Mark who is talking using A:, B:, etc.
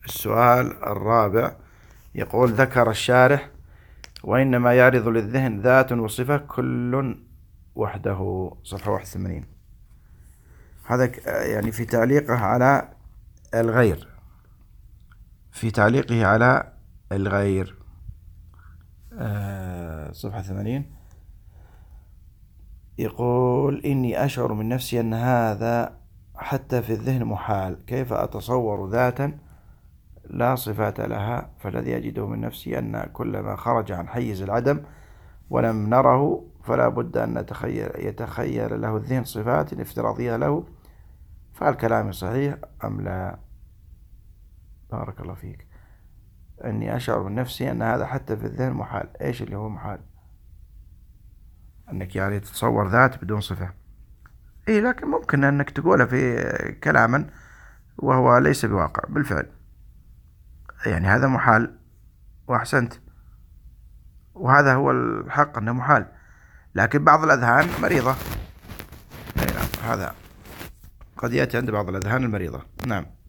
A: السؤال الرابع يقول: ذكر الشارح: وإنما يعرض للذهن ذات وصفة كل وحده. صفحة 81. هذا يعني في تعليقه على الغير، صفحة 80. يقول: إني أشعر من نفسي أن هذا حتى في الذهن محال، كيف أتصور ذاتا لا صفات لها؟ فالذي أجده من نفسي أن كل ما خرج عن حيز العدم ولم نره فلا بد أن يتخيل له الذهن صفات افتراضية له، فهل كلامي صحيح أم لا؟ بارك الله فيك. إني أشعر من نفسي أن هذا حتى في الذهن محال. إيش اللي هو محال؟ أنك يعني تتصور ذات بدون صفة. إيه، لكن ممكن أنك تقولها في كلاما وهو ليس بواقع بالفعل، يعني هذا محال وأحسنت، وهذا هو الحق أنه محال، لكن بعض الأذهان مريضة. هذا قد يأتي عند بعض الأذهان المريضة. نعم.